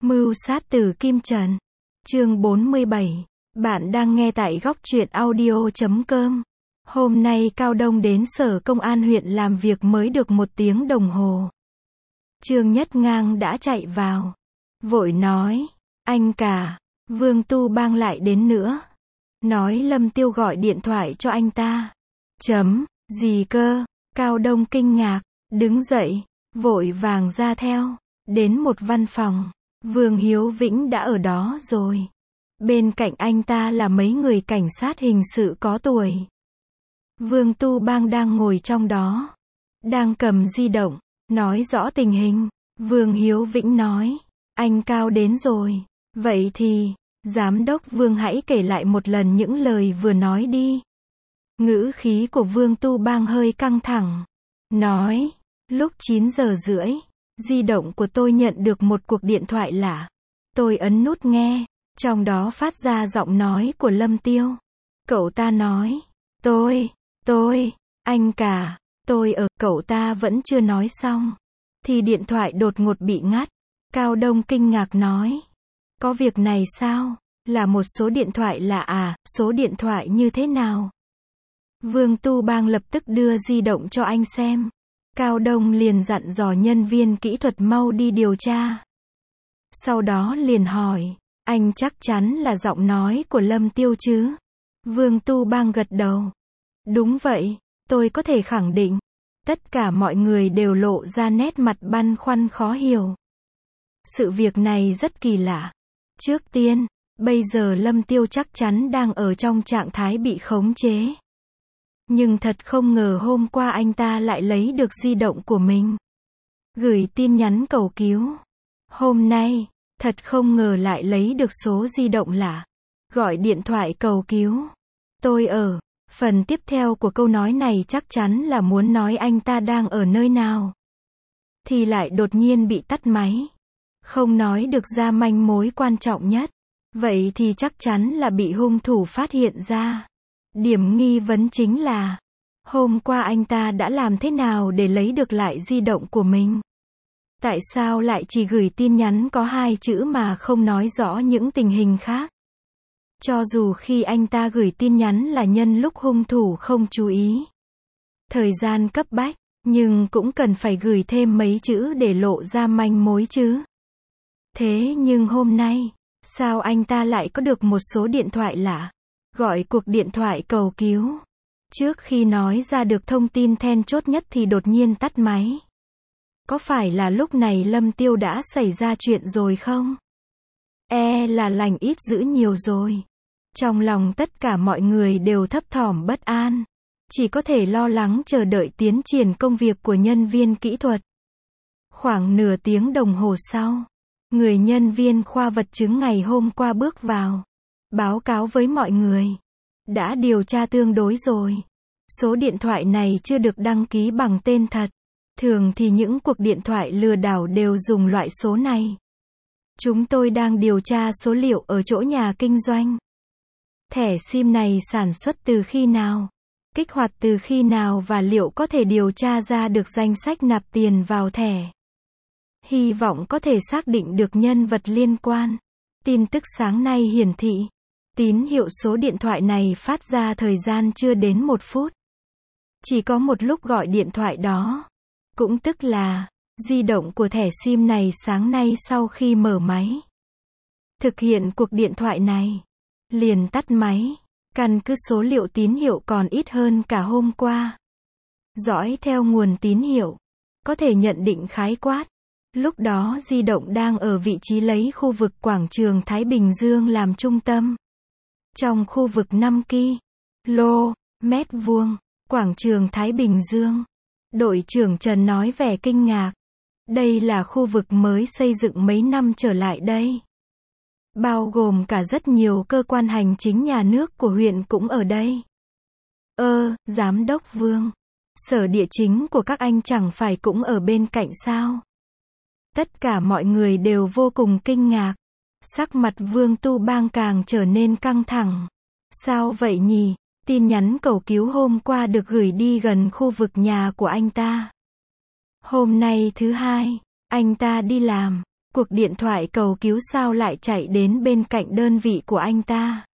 Mưu sát từ Kim Trần. Chương 47. Bạn đang nghe tại góc truyện audio.com. Hôm nay Cao Đông đến Sở Công an huyện làm việc mới được 1 tiếng đồng hồ. Trương Nhất Ngang đã chạy vào. Vội nói, anh cả, Vương Tu Bang lại đến nữa. Nói Lâm Tiêu gọi điện thoại cho anh ta. Gì cơ? Cao Đông kinh ngạc, đứng dậy, vội vàng ra theo. Đến một văn phòng, Vương Hiếu Vĩnh đã ở đó rồi. Bên cạnh anh ta là mấy người cảnh sát hình sự có tuổi. Vương Tu Bang đang ngồi trong đó, đang cầm di động, nói rõ tình hình. Vương Hiếu Vĩnh nói, anh Cao đến rồi. Vậy thì, Giám đốc Vương hãy kể lại một lần những lời vừa nói đi. Ngữ khí của Vương Tu Bang hơi căng thẳng. Nói, lúc 9 giờ rưỡi, di động của tôi nhận được một cuộc điện thoại lạ. Tôi ấn nút nghe, trong đó phát ra giọng nói của Lâm Tiêu. Cậu ta nói, anh cả, tôi ở, cậu ta vẫn chưa nói xong. Thì điện thoại đột ngột bị ngắt. Cao Đông kinh ngạc nói, có việc này sao? Là một số điện thoại lạ à, số điện thoại như thế nào? Vương Tu Bang lập tức đưa di động cho anh xem. Cao Đông liền dặn dò nhân viên kỹ thuật mau đi điều tra. Sau đó liền hỏi, anh chắc chắn là giọng nói của Lâm Tiêu chứ? Vương Tu Bang gật đầu. Đúng vậy, tôi có thể khẳng định. Tất cả mọi người đều lộ ra nét mặt băn khoăn khó hiểu. Sự việc này rất kỳ lạ. Trước tiên, bây giờ Lâm Tiêu chắc chắn đang ở trong trạng thái bị khống chế. Nhưng thật không ngờ hôm qua anh ta lại lấy được di động của mình. Gửi tin nhắn cầu cứu. Hôm nay, thật không ngờ lại lấy được số di động lạ. Gọi điện thoại cầu cứu. Tôi ở. Phần tiếp theo của câu nói này chắc chắn là muốn nói anh ta đang ở nơi nào. Thì lại đột nhiên bị tắt máy. Không nói được ra manh mối quan trọng nhất. Vậy thì chắc chắn là bị hung thủ phát hiện ra. Điểm nghi vấn chính là, hôm qua anh ta đã làm thế nào để lấy được lại di động của mình? Tại sao lại chỉ gửi tin nhắn có 2 chữ mà không nói rõ những tình hình khác? Cho dù khi anh ta gửi tin nhắn là nhân lúc hung thủ không chú ý. Thời gian cấp bách, nhưng cũng cần phải gửi thêm mấy chữ để lộ ra manh mối chứ. Thế nhưng hôm nay, sao anh ta lại có được một số điện thoại lạ? Gọi cuộc điện thoại cầu cứu. Trước khi nói ra được thông tin then chốt nhất thì đột nhiên tắt máy. Có phải là lúc này Lâm Tiêu đã xảy ra chuyện rồi không? Là lành ít dữ nhiều rồi. Trong lòng tất cả mọi người đều thấp thỏm bất an. Chỉ có thể lo lắng chờ đợi tiến triển công việc của nhân viên kỹ thuật. Khoảng nửa tiếng đồng hồ sau, người nhân viên khoa vật chứng ngày hôm qua bước vào. Báo cáo với mọi người. Đã điều tra tương đối rồi. Số điện thoại này chưa được đăng ký bằng tên thật. Thường thì những cuộc điện thoại lừa đảo đều dùng loại số này. Chúng tôi đang điều tra số liệu ở chỗ nhà kinh doanh. Thẻ SIM này sản xuất từ khi nào? Kích hoạt từ khi nào và liệu có thể điều tra ra được danh sách nạp tiền vào thẻ? Hy vọng có thể xác định được nhân vật liên quan. Tin tức sáng nay hiển thị. Tín hiệu số điện thoại này phát ra thời gian chưa đến 1 phút. Chỉ có một lúc gọi điện thoại đó. Cũng tức là, di động của thẻ SIM này sáng nay sau khi mở máy. Thực hiện cuộc điện thoại này. Liền tắt máy. Căn cứ số liệu tín hiệu còn ít hơn cả hôm qua. Dõi theo nguồn tín hiệu. Có thể nhận định khái quát. Lúc đó di động đang ở vị trí lấy khu vực quảng trường Thái Bình Dương làm trung tâm. Trong khu vực 5 km vuông, quảng trường Thái Bình Dương. Đội trưởng Trần nói vẻ kinh ngạc. Đây là khu vực mới xây dựng mấy năm trở lại đây. Bao gồm cả rất nhiều cơ quan hành chính nhà nước của huyện cũng ở đây. Giám đốc Vương. Sở địa chính của các anh chẳng phải cũng ở bên cạnh sao? Tất cả mọi người đều vô cùng kinh ngạc. Sắc mặt Vương Tu Bang càng trở nên căng thẳng. Sao vậy nhỉ? Tin nhắn cầu cứu hôm qua được gửi đi gần khu vực nhà của anh ta. Hôm nay thứ Hai, anh ta đi làm. Cuộc điện thoại cầu cứu sao lại chạy đến bên cạnh đơn vị của anh ta?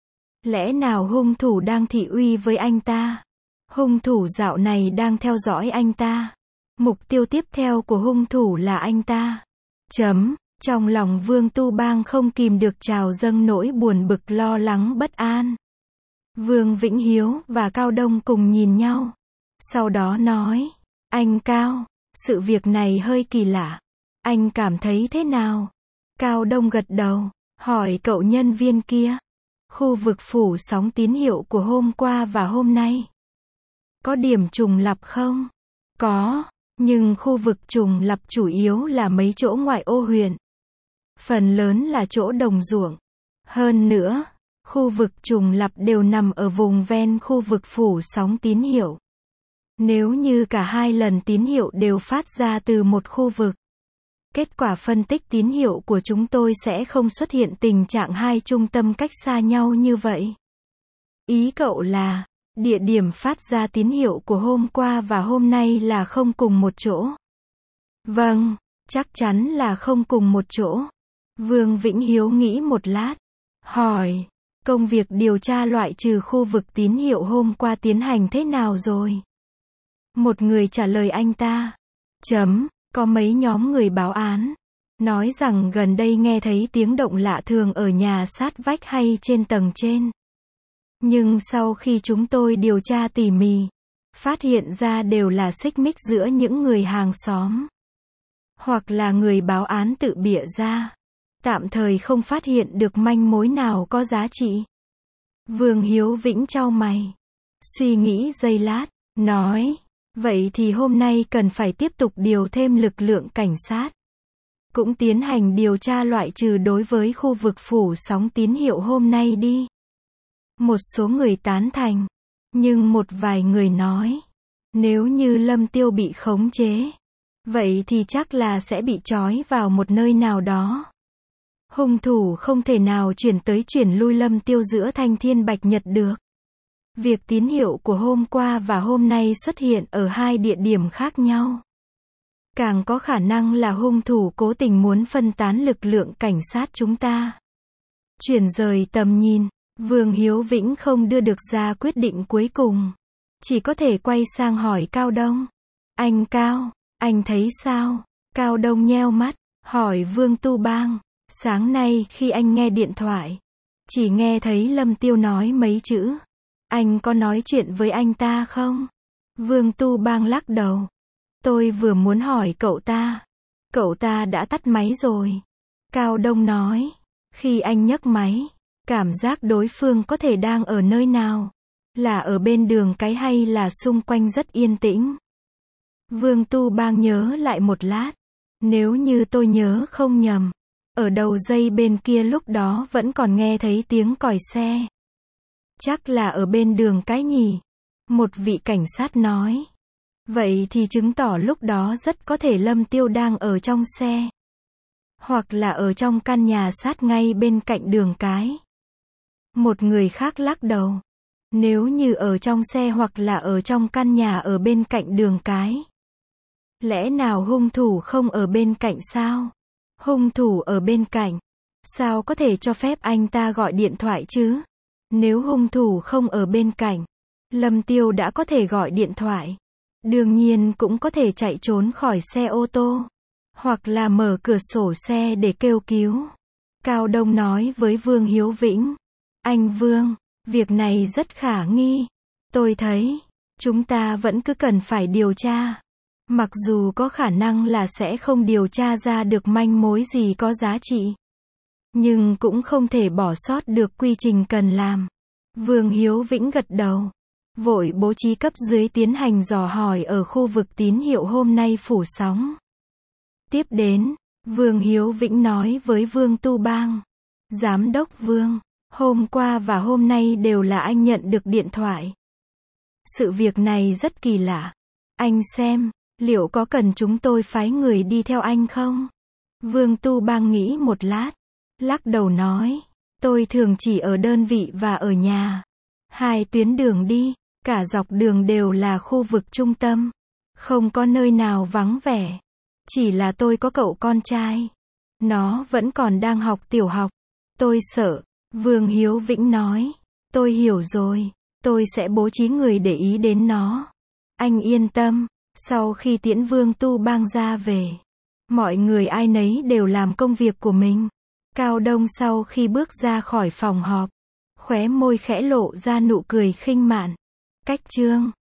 Lẽ nào hung thủ đang thị uy với anh ta? Hung thủ dạo này đang theo dõi anh ta. Mục tiêu tiếp theo của hung thủ là anh ta. Trong lòng Vương Tu Bang không kìm được trào dâng nỗi buồn bực lo lắng bất an. Vương Vĩnh Hiếu và Cao Đông cùng nhìn nhau. Sau đó nói, anh Cao, sự việc này hơi kỳ lạ. Anh cảm thấy thế nào? Cao Đông gật đầu, hỏi cậu nhân viên kia. Khu vực phủ sóng tín hiệu của hôm qua và hôm nay có điểm trùng lặp không? Có, nhưng khu vực trùng lặp chủ yếu là mấy chỗ ngoại ô huyện. Phần lớn là chỗ đồng ruộng. Hơn nữa, khu vực trùng lặp đều nằm ở vùng ven khu vực phủ sóng tín hiệu. Nếu như cả hai lần tín hiệu đều phát ra từ một khu vực, kết quả phân tích tín hiệu của chúng tôi sẽ không xuất hiện tình trạng hai trung tâm cách xa nhau như vậy. Ý cậu là, địa điểm phát ra tín hiệu của hôm qua và hôm nay là không cùng một chỗ? Vâng, chắc chắn là không cùng một chỗ. Vương Vĩnh Hiếu nghĩ một lát, hỏi, công việc điều tra loại trừ khu vực tín hiệu hôm qua tiến hành thế nào rồi? Một người trả lời anh ta. Có mấy nhóm người báo án nói rằng gần đây nghe thấy tiếng động lạ thường ở nhà sát vách hay trên tầng trên. Nhưng sau khi chúng tôi điều tra tỉ mỉ, phát hiện ra đều là xích mích giữa những người hàng xóm. Hoặc là người báo án tự bịa ra. Tạm thời không phát hiện được manh mối nào có giá trị. Vương Hiếu Vĩnh chau mày. Suy nghĩ giây lát, nói. Vậy thì hôm nay cần phải tiếp tục điều thêm lực lượng cảnh sát. Cũng tiến hành điều tra loại trừ đối với khu vực phủ sóng tín hiệu hôm nay đi. Một số người tán thành. Nhưng một vài người nói. Nếu như Lâm Tiêu bị khống chế, vậy thì chắc là sẽ bị trói vào một nơi nào đó. Hung thủ không thể nào chuyển tới chuyển lui Lâm Tiêu giữa Thanh Thiên Bạch Nhật được. Việc tín hiệu của hôm qua và hôm nay xuất hiện ở hai địa điểm khác nhau. Càng có khả năng là hung thủ cố tình muốn phân tán lực lượng cảnh sát chúng ta. Chuyển rời tầm nhìn, Vương Hiếu Vĩnh không đưa được ra quyết định cuối cùng. Chỉ có thể quay sang hỏi Cao Đông. Anh Cao, anh thấy sao? Cao Đông nheo mắt, hỏi Vương Tu Bang. Sáng nay khi anh nghe điện thoại, chỉ nghe thấy Lâm Tiêu nói mấy chữ. Anh có nói chuyện với anh ta không? Vương Tu Bang lắc đầu. Tôi vừa muốn hỏi cậu ta. Cậu ta đã tắt máy rồi. Cao Đông nói. Khi anh nhấc máy, cảm giác đối phương có thể đang ở nơi nào? Là ở bên đường cái hay là xung quanh rất yên tĩnh? Vương Tu Bang nhớ lại một lát. Nếu như tôi nhớ không nhầm, ở đầu dây bên kia lúc đó vẫn còn nghe thấy tiếng còi xe. Chắc là ở bên đường cái nhỉ? Một vị cảnh sát nói. Vậy thì chứng tỏ lúc đó rất có thể Lâm Tiêu đang ở trong xe. Hoặc là ở trong căn nhà sát ngay bên cạnh đường cái. Một người khác lắc đầu. Nếu như ở trong xe hoặc là ở trong căn nhà ở bên cạnh đường cái. Lẽ nào hung thủ không ở bên cạnh sao? Hung thủ ở bên cạnh. Sao có thể cho phép anh ta gọi điện thoại chứ? Nếu hung thủ không ở bên cạnh, Lâm Tiêu đã có thể gọi điện thoại. Đương nhiên cũng có thể chạy trốn khỏi xe ô tô. Hoặc là mở cửa sổ xe để kêu cứu. Cao Đông nói với Vương Hiếu Vĩnh. Anh Vương, việc này rất khả nghi. Tôi thấy, chúng ta vẫn cứ cần phải điều tra. Mặc dù có khả năng là sẽ không điều tra ra được manh mối gì có giá trị. Nhưng cũng không thể bỏ sót được quy trình cần làm. Vương Hiếu Vĩnh gật đầu. Vội bố trí cấp dưới tiến hành dò hỏi ở khu vực tín hiệu hôm nay phủ sóng. Tiếp đến, Vương Hiếu Vĩnh nói với Vương Tu Bang. Giám đốc Vương, hôm qua và hôm nay đều là anh nhận được điện thoại. Sự việc này rất kỳ lạ. Anh xem, liệu có cần chúng tôi phái người đi theo anh không? Vương Tu Bang nghĩ một lát. Lắc đầu nói. Tôi thường chỉ ở đơn vị và ở nhà. Hai tuyến đường đi, cả dọc đường đều là khu vực trung tâm. Không có nơi nào vắng vẻ. Chỉ là tôi có cậu con trai. Nó vẫn còn đang học tiểu học. Tôi sợ. Vương Hiếu Vĩnh nói. Tôi hiểu rồi. Tôi sẽ bố trí người để ý đến nó. Anh yên tâm. Sau khi tiễn Vương Tu Bang ra về, mọi người ai nấy đều làm công việc của mình. Cao Đông sau khi bước ra khỏi phòng họp, khóe môi khẽ lộ ra nụ cười khinh mạn. Cách chương